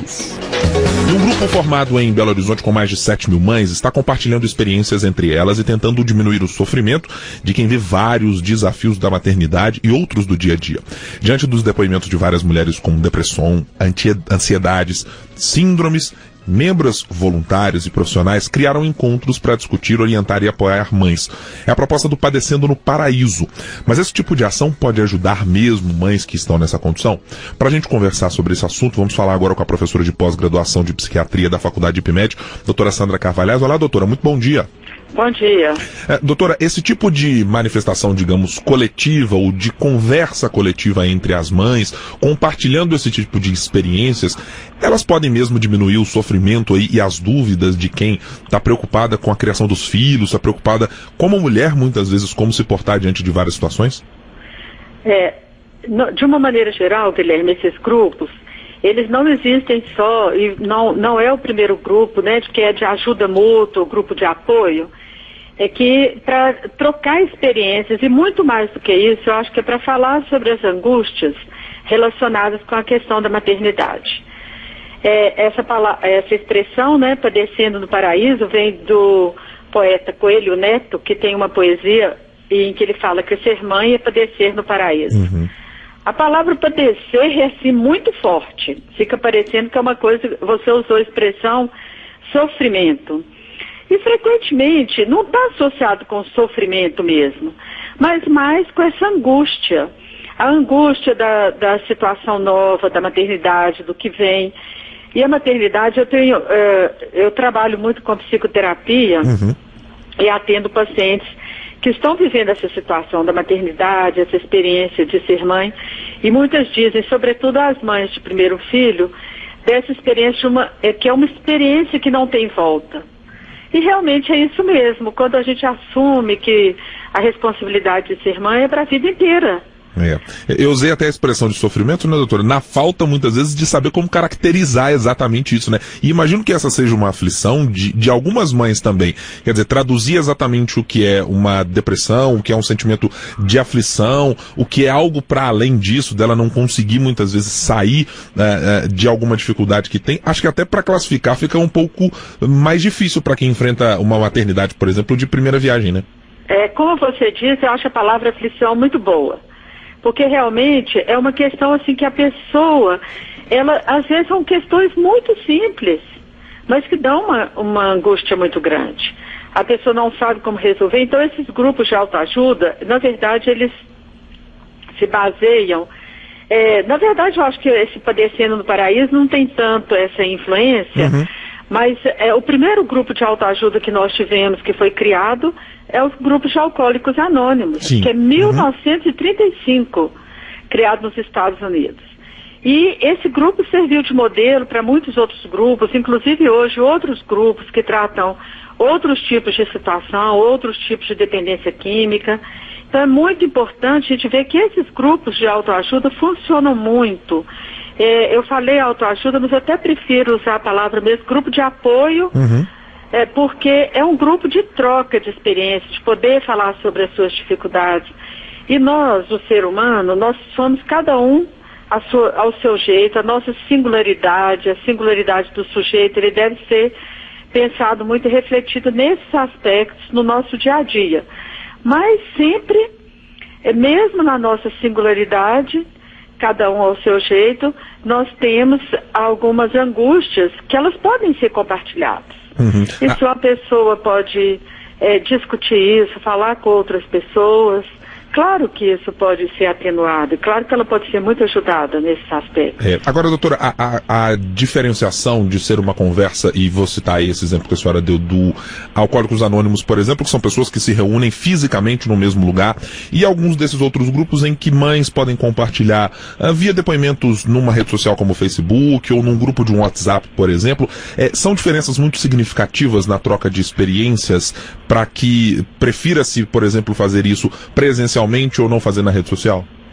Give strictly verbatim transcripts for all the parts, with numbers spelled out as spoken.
Anônimos. Um grupo formado em Belo Horizonte com mais de sete mil mães está compartilhando experiências entre elas e tentando diminuir o sofrimento de quem vê vários desafios da maternidade e outros do dia a dia. Diante dos depoimentos de várias mulheres com depressão, ansiedades, síndromes, membros voluntários e profissionais criaram encontros para discutir, orientar e apoiar mães. É a proposta do Padecendo no Paraíso. Mas esse tipo de ação pode ajudar mesmo mães que estão nessa condição? Para a gente conversar sobre esse assunto, vamos falar agora com a professora de pós-graduação de psiquiatria da Faculdade de IPMED, doutora Sandra Carvalhais. Olá, doutora, muito bom dia. Bom dia. É, doutora, esse tipo de manifestação, digamos, coletiva ou de conversa coletiva entre as mães, compartilhando esse tipo de experiências, elas podem mesmo diminuir o sofrimento aí e as dúvidas de quem está preocupada com a criação dos filhos, está preocupada como mulher, muitas vezes, como se portar diante de várias situações? É, de uma maneira geral, Guilherme, esses grupos, eles não existem só, e não, não é o primeiro grupo, né, que é de ajuda mútua, grupo de apoio, é que para trocar experiências, e muito mais do que isso, eu acho que é para falar sobre as angústias relacionadas com a questão da maternidade. É, essa, palavra, essa expressão, né, Padecendo no Paraíso, vem do poeta Coelho Neto, que tem uma poesia em que ele fala que ser mãe é padecer no paraíso. Uhum. A palavra padecer é assim muito forte, fica parecendo que é uma coisa, você usou a expressão sofrimento. E frequentemente não está associado com sofrimento mesmo, mas mais com essa angústia. A angústia da, da situação nova, da maternidade, do que vem. E a maternidade, eu tenho, uh, eu trabalho muito com psicoterapia uhum. e atendo pacientes que estão vivendo essa situação da maternidade, essa experiência de ser mãe. E muitas dizem, sobretudo as mães de primeiro filho, dessa experiência, uma, é, que é uma experiência que não tem volta. E realmente é isso mesmo, quando a gente assume que a responsabilidade de ser mãe é para a vida inteira. É. Eu usei até a expressão de sofrimento, né, doutora? Na falta, muitas vezes, de saber como caracterizar exatamente isso, né? E imagino que essa seja uma aflição de, de algumas mães também. Quer dizer, traduzir exatamente o que é uma depressão, o que é um sentimento de aflição, o que é algo para além disso, dela não conseguir, muitas vezes, sair né, de alguma dificuldade que tem. Acho que até para classificar fica um pouco mais difícil para quem enfrenta uma maternidade, por exemplo, de primeira viagem, né? É, como você disse, eu acho a palavra aflição muito boa. Porque realmente é uma questão assim que a pessoa, ela, às vezes são questões muito simples, mas que dão uma, uma angústia muito grande. A pessoa não sabe como resolver, então esses grupos de autoajuda, na verdade, eles se baseiam, é, na verdade eu acho que esse Padecendo no Paraíso não tem tanto essa influência, uhum. mas é, o primeiro grupo de autoajuda que nós tivemos, que foi criado, é o grupo de Alcoólicos Anônimos, Sim. que é mil novecentos e trinta e cinco, uhum. criado nos Estados Unidos. E esse grupo serviu de modelo para muitos outros grupos, inclusive hoje outros grupos que tratam outros tipos de situação, outros tipos de dependência química. Então é muito importante a gente ver que esses grupos de autoajuda funcionam muito. É, eu falei autoajuda, mas eu até prefiro usar a palavra mesmo, grupo de apoio, uhum. É porque é um grupo de troca de experiências, de poder falar sobre as suas dificuldades. E nós, o ser humano, nós somos cada um a sua, ao seu jeito, a nossa singularidade, a singularidade do sujeito, ele deve ser pensado muito e refletido nesses aspectos no nosso dia a dia. Mas sempre, mesmo na nossa singularidade, cada um ao seu jeito, nós temos algumas angústias que elas podem ser compartilhadas. Uhum. E se uma pessoa pode é, discutir isso, falar com outras pessoas, claro que isso pode ser atenuado, e claro que ela pode ser muito ajudada nesse aspecto. É, agora, doutora, a, a, a diferenciação de ser uma conversa, e vou citar aí esse exemplo que a senhora deu do Alcoólicos Anônimos, por exemplo, que são pessoas que se reúnem fisicamente no mesmo lugar, e alguns desses outros grupos em que mães podem compartilhar uh, via depoimentos numa rede social como o Facebook, ou num grupo de um WhatsApp, por exemplo, é, são diferenças muito significativas na troca de experiências para que prefira-se, por exemplo, fazer isso presencialmente ou não fazer na rede social?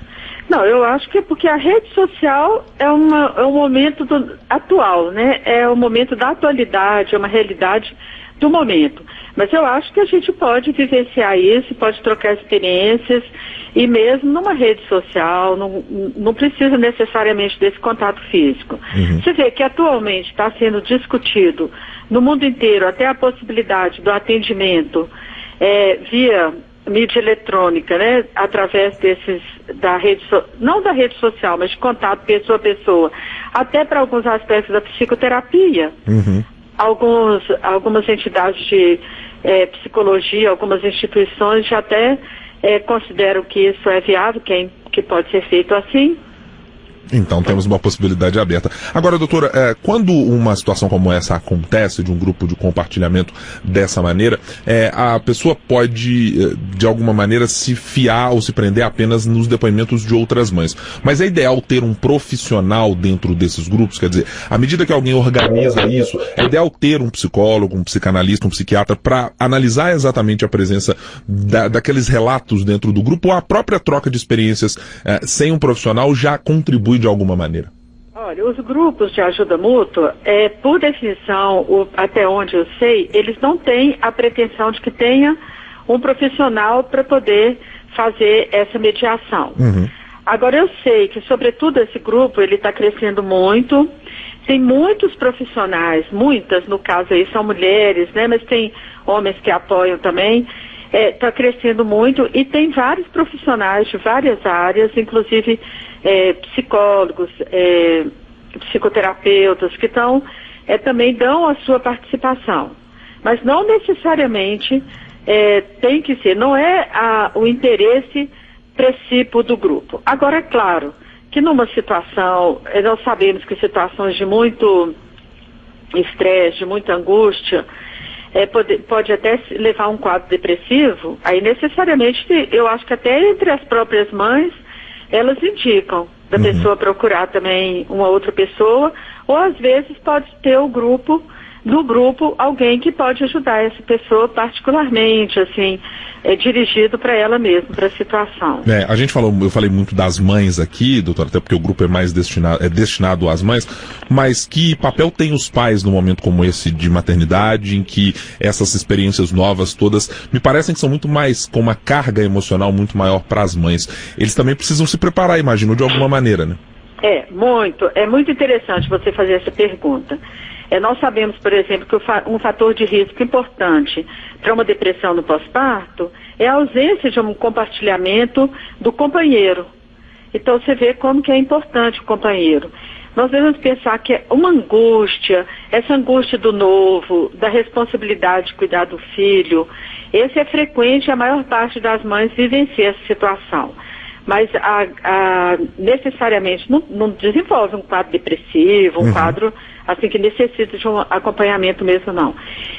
Não, eu acho que é porque a rede social é, uma, é um momento do, atual, né? É o momento da atualidade, é uma realidade do momento. Mas eu acho que a gente pode vivenciar isso, pode trocar experiências, e mesmo numa rede social, não, não precisa necessariamente desse contato físico. Uhum. Você vê que atualmente está sendo discutido no mundo inteiro até a possibilidade do atendimento é, via mídia eletrônica, né, através desses, da rede, so, não da rede social, mas de contato pessoa a pessoa, até para alguns aspectos da psicoterapia. Uhum. Alguns, algumas entidades de é, psicologia, algumas instituições já até é, consideram que isso é viável, que, é, que pode ser feito assim. Então temos uma possibilidade aberta. Agora, doutora, é, quando uma situação como essa acontece, de um grupo de compartilhamento dessa maneira, é, a pessoa pode, de alguma maneira, se fiar ou se prender apenas nos depoimentos de outras mães. Mas é ideal ter um profissional dentro desses grupos? Quer dizer, à medida que alguém organiza isso, é ideal ter um psicólogo, um psicanalista, um psiquiatra para analisar exatamente a presença da, daqueles relatos dentro do grupo, ou a própria troca de experiências é, sem um profissional já contribui de alguma maneira? Olha, os grupos de ajuda mútua, é, por definição, o, até onde eu sei, eles não têm a pretensão de que tenha um profissional para poder fazer essa mediação. Uhum. Agora, eu sei que, sobretudo, esse grupo, ele está crescendo muito, tem muitos profissionais, muitas, no caso aí, são mulheres, né, mas tem homens que apoiam também, está é, crescendo muito, e tem vários profissionais de várias áreas, inclusive é, psicólogos, é, psicoterapeutas, que tão, é, também dão a sua participação. Mas não necessariamente é, tem que ser, não é a, o interesse principal do grupo. Agora, é claro que numa situação, nós sabemos que situações de muito estresse, de muita angústia, É, pode, pode até levar a um quadro depressivo, aí necessariamente, eu acho que até entre as próprias mães, elas indicam da uhum. pessoa procurar também uma outra pessoa, ou às vezes pode ter o grupo, no grupo, alguém que pode ajudar essa pessoa particularmente, assim, é dirigido para ela mesma, para a situação. É, a gente falou, eu falei muito das mães aqui, doutora, até porque o grupo é mais destinado, é destinado às mães, mas que papel tem os pais num momento como esse de maternidade, em que essas experiências novas todas me parecem que são muito mais, com uma carga emocional muito maior para as mães. Eles também precisam se preparar, imagino, de alguma maneira, né? É, muito, é muito interessante você fazer essa pergunta. É, nós sabemos, por exemplo, que um fator de risco importante para uma depressão no pós-parto é a ausência de um compartilhamento do companheiro. Então, você vê como que é importante o companheiro. Nós devemos pensar que é uma angústia, essa angústia do novo, da responsabilidade de cuidar do filho, esse é frequente, a maior parte das mães vivencia essa situação. Mas a, a, necessariamente não, não desenvolve um quadro depressivo, um uhum. quadro assim que necessita de um acompanhamento mesmo, não.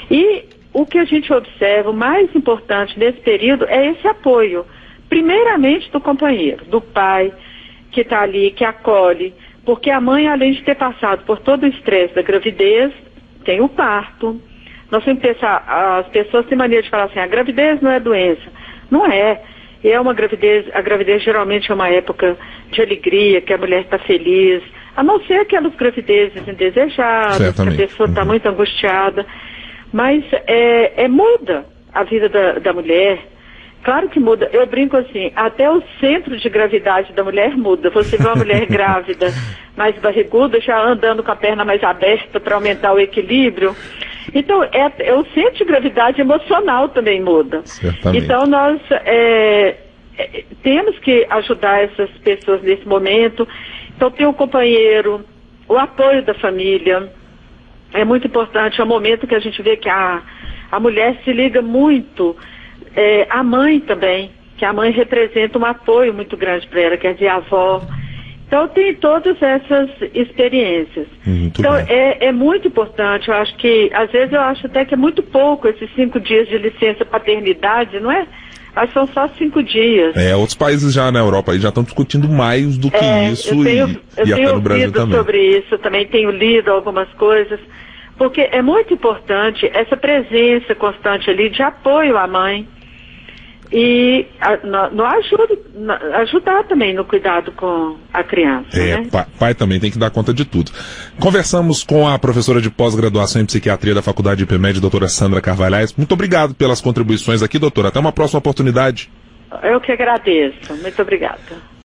E o que a gente observa, o mais importante nesse período é esse apoio, primeiramente do companheiro, do pai que está ali, que acolhe, porque a mãe, além de ter passado por todo o estresse da gravidez, tem o parto. Nós temos que pensar, as pessoas têm mania de falar assim, a gravidez não é doença. Não é. É uma gravidez, a gravidez geralmente é uma época de alegria, que a mulher está feliz, a não ser aquelas gravidezes indesejadas, Certamente. que a pessoa está uhum. muito angustiada, mas é, é muda a vida da, da mulher. Claro que muda, eu brinco assim, até o centro de gravidade da mulher muda. Você vê uma mulher grávida, mais barriguda, já andando com a perna mais aberta para aumentar o equilíbrio. Então, é, é o centro de gravidade emocional também muda. Certamente. Então, nós é, é, temos que ajudar essas pessoas nesse momento. Então, ter um companheiro, o apoio da família é muito importante. É um momento que a gente vê que a, a mulher se liga muito, é, a mãe também, que a mãe representa um apoio muito grande para ela, quer dizer, a avó. Então, tem todas essas experiências. Muito então, é, é muito importante. Eu acho que, às vezes, eu acho até que é muito pouco esses cinco dias de licença paternidade, não é? Acho que são só cinco dias. É, outros países já na Europa aí já estão discutindo mais do que é, isso eu tenho, e, eu e tenho até no Brasil também. sobre isso, também tenho lido algumas coisas, porque é muito importante essa presença constante ali de apoio à mãe. e a, no, no ajuda, no, ajudar também no cuidado com a criança. É, né? pai, pai também tem que dar conta de tudo. Conversamos com a professora de pós-graduação em psiquiatria da Faculdade de IPMED, doutora Sandra Carvalhais. Muito obrigado pelas contribuições aqui, doutora. Até uma próxima oportunidade. Eu que agradeço. Muito obrigada.